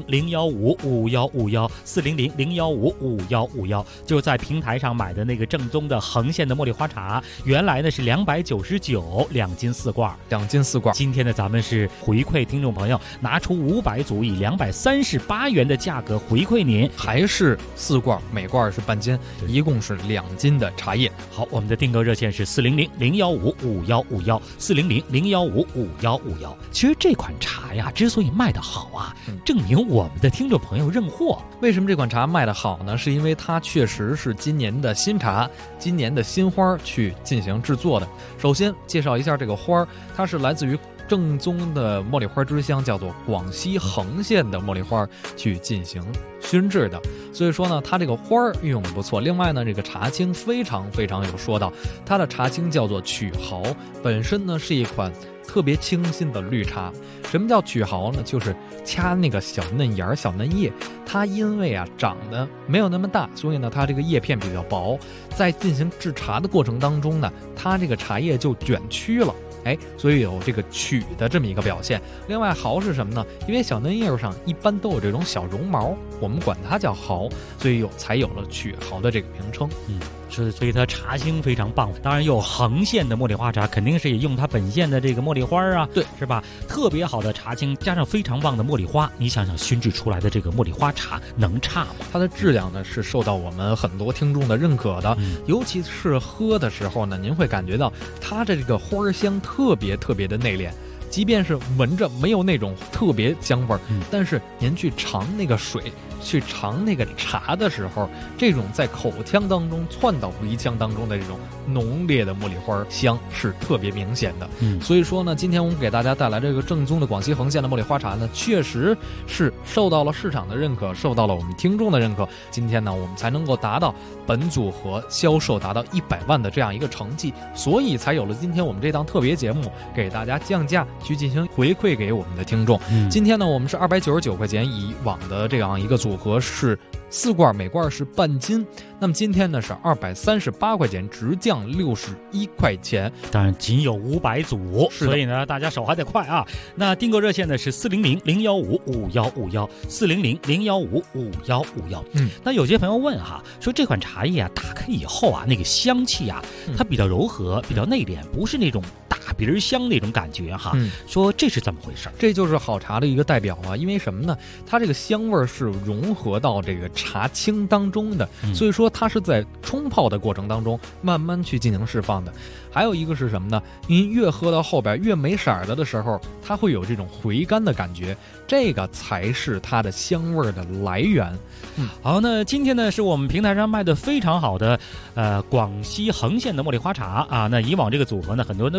400-015-5151，400-015-5151，就在平台上买的那个正宗的恒县的茉莉花茶，原来呢是299，2斤4罐 ，2斤4罐。 今天呢咱们是回馈听众朋友，拿出500组，以238元的价格回馈您， 还是4罐，每罐是半斤，一共是2斤的茶叶。 好，我们的订购热线是400-015-5151，400-015-5151。其实这款茶呀，之所以卖得好啊，证明我们的听众朋友认货。 为什么这款茶卖得好呢？是因为它确实是今年的新茶，今年的新花去进行制作的。首先介绍一下这个花，它是来自于正宗的茉莉花之乡，叫做广西恒县的茉莉花去进行熏制的，所以说呢它这个花运用的不错。另外呢这个茶青非常有说道，它的茶青叫做曲豪，本身呢是一款特别清新的绿茶。什么叫曲豪呢？就是掐那个小嫩芽小嫩叶，它因为长得没有那么大，所以呢它这个叶片比较薄，在进行制茶的过程当中呢，它这个茶叶就卷曲了，所以有这个曲的这么一个表现。另外豪是什么呢？因为小嫩叶上一般都有这种小绒毛，我们管它叫豪，所以才有了曲豪的这个名称。 所以它茶青非常棒。当然有恒县的茉莉花茶，肯定是也用它本县的这个茉莉花啊， 对， 是吧？特别好的茶青加上非常棒的茉莉花，你想想熏制出来的这个茉莉花茶能差吗？ 它的质量呢是受到我们很多听众的认可的，尤其是喝的时候呢，您会感觉到它的这个花香特别的内敛。即便是闻着没有那种特别香味儿，但是您去尝那个水，去尝那个茶的时候，这种在口腔当中窜到鼻腔当中的这种浓烈的茉莉花香是特别明显的。所以说呢，今天我们给大家带来这个正宗的广西恒县的茉莉花茶呢，确实是受到了市场的认可，受到了我们听众的认可。今天呢，我们才能够达到本组合销售达到100万的这样一个成绩，所以才有了今天我们这档特别节目，给大家降价去进行回馈给我们的听众。今天呢我们是299块钱，以往的这样一个组合是4罐，每罐是半斤，那么今天呢是238块钱，直降61块钱。 当然仅有500组，所以呢大家手还得快啊。那订购热线呢是400-015-5151，400-015-5151。那有些朋友问说这款茶叶打开以后那个香气它比较柔和，比较内敛，不是那种大鼻香那种感觉说这是怎么回事？ 这就是好茶的一个代表因为什么呢？它这个香味是融合到这个茶青当中的，所以说它是在冲泡的过程当中慢慢去进行释放的。还有一个是什么呢？您越喝到后边越没色的时候，它会有这种回甘的感觉，这个才是它的香味的来源。 好，那今天呢是我们平台上卖的非常好的广西恒县的茉莉花茶那以往这个组合呢很多人都知道，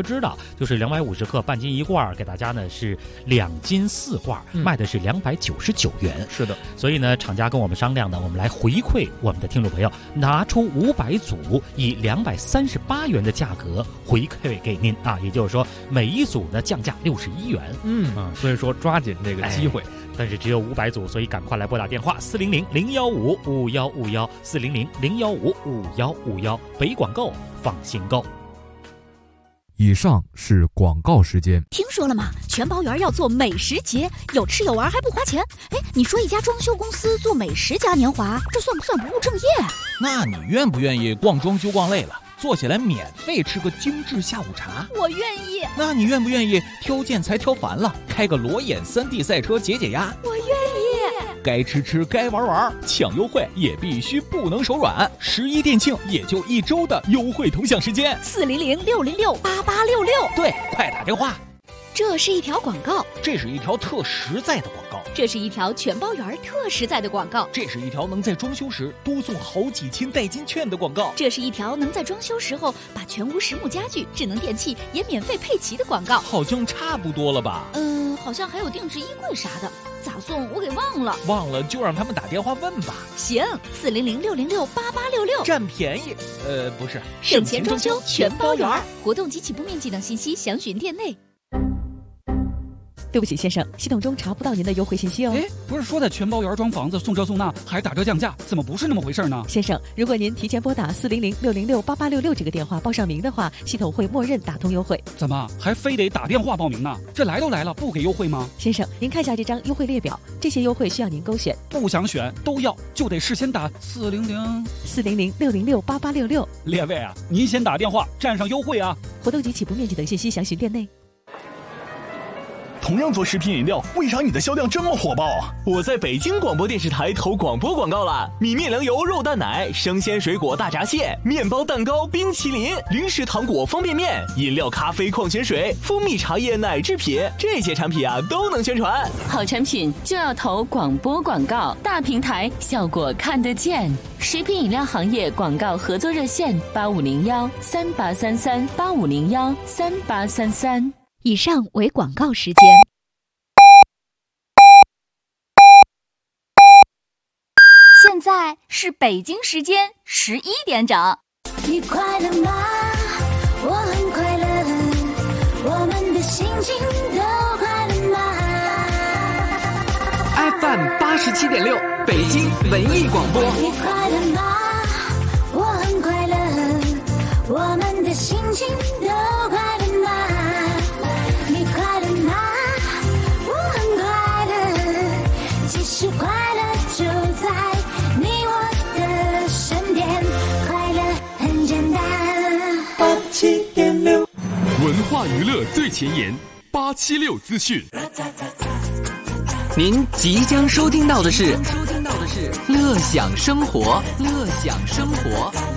就是250克半斤一罐，给大家呢是2斤4罐，卖的是299元。 是的， 所以呢，厂家跟我们商量呢，我们来回馈我们的听众朋友，拿出500组，以238元的价格回馈给您啊，也就是说每一组呢降价61元。 所以说抓紧这个机会。 但是只有500组，所以赶快来拨打电话400-015-5151 400-015-5151，北广购，放心购。 以上是广告时间。 听说了吗？全包园要做美食节，有吃有玩还不花钱。哎，你说一家装修公司做美食嘉年华，这算不算不务正业？ 那你愿不愿意逛装修逛累了，坐下来免费吃个精致下午茶？ 我愿意。 那你愿不愿意挑建材挑烦了，开个裸眼3D 赛车解解压？ 我愿意。 该吃吃该玩玩，抢优惠也必须不能手软。11店庆也就1周的优惠同享时间 ，400-606-8866。 对，快打电话。 这是一条广告， 这是一条特实在的广告， 这是一条全包园特实在的广告， 这是一条能在装修时多送好几千代金券的广告， 这是一条能在装修时候把全屋实木家具、智能电器也免费配齐的广告。 好像差不多了吧？ 好像还有定制衣柜啥的，咋送我给忘了。 忘了就让他们打电话问吧。 行，400-606-8866， 占便宜。不是， 省钱装修全包园，活动及起步面积等信息详询店内。 对不起，先生，系统中查不到您的优惠信息哦。 哎，不是说在全包园装房子送这送那还打折降价，怎么不是那么回事呢？ 先生，如果您提前拨打400-606-8866这个电话报上名的话，系统会默认打通优惠。 怎么还非得打电话报名呢？这来都来了，不给优惠吗？ 先生，您看一下这张优惠列表，这些优惠需要您勾选。 不想选都要，就得事先打 400-606-8866。 列位啊，您先打电话占上优惠啊！ 活动及起步面积等信息详询店内。 同样做食品饮料，为啥你的销量这么火爆啊？ 我在北京广播电视台投广播广告了，米面粮油肉蛋奶、生鲜水果大闸蟹、面包蛋糕、冰淇淋、零食糖果、方便面、饮料、咖啡、矿泉水、蜂蜜茶叶、奶制品，这些产品啊都能宣传。 好产品就要投广播广告，大平台效果看得见。食品饮料行业广告合作热线8501-3833-8501-3833。 以上为广告时间。 现在是北京时间11点整。 你快乐吗？我很快乐，我们的心情都快乐吗 ？FM 87.6，北京文艺广播。 你快乐吗？我很快乐，我们的心情都快乐吗？你快乐吗？我很快乐，其实快乐就在你我的身边，快乐很简单。 87.6，文化娱乐最前沿，876资讯。 您即将收听到的是乐享生活，乐享生活。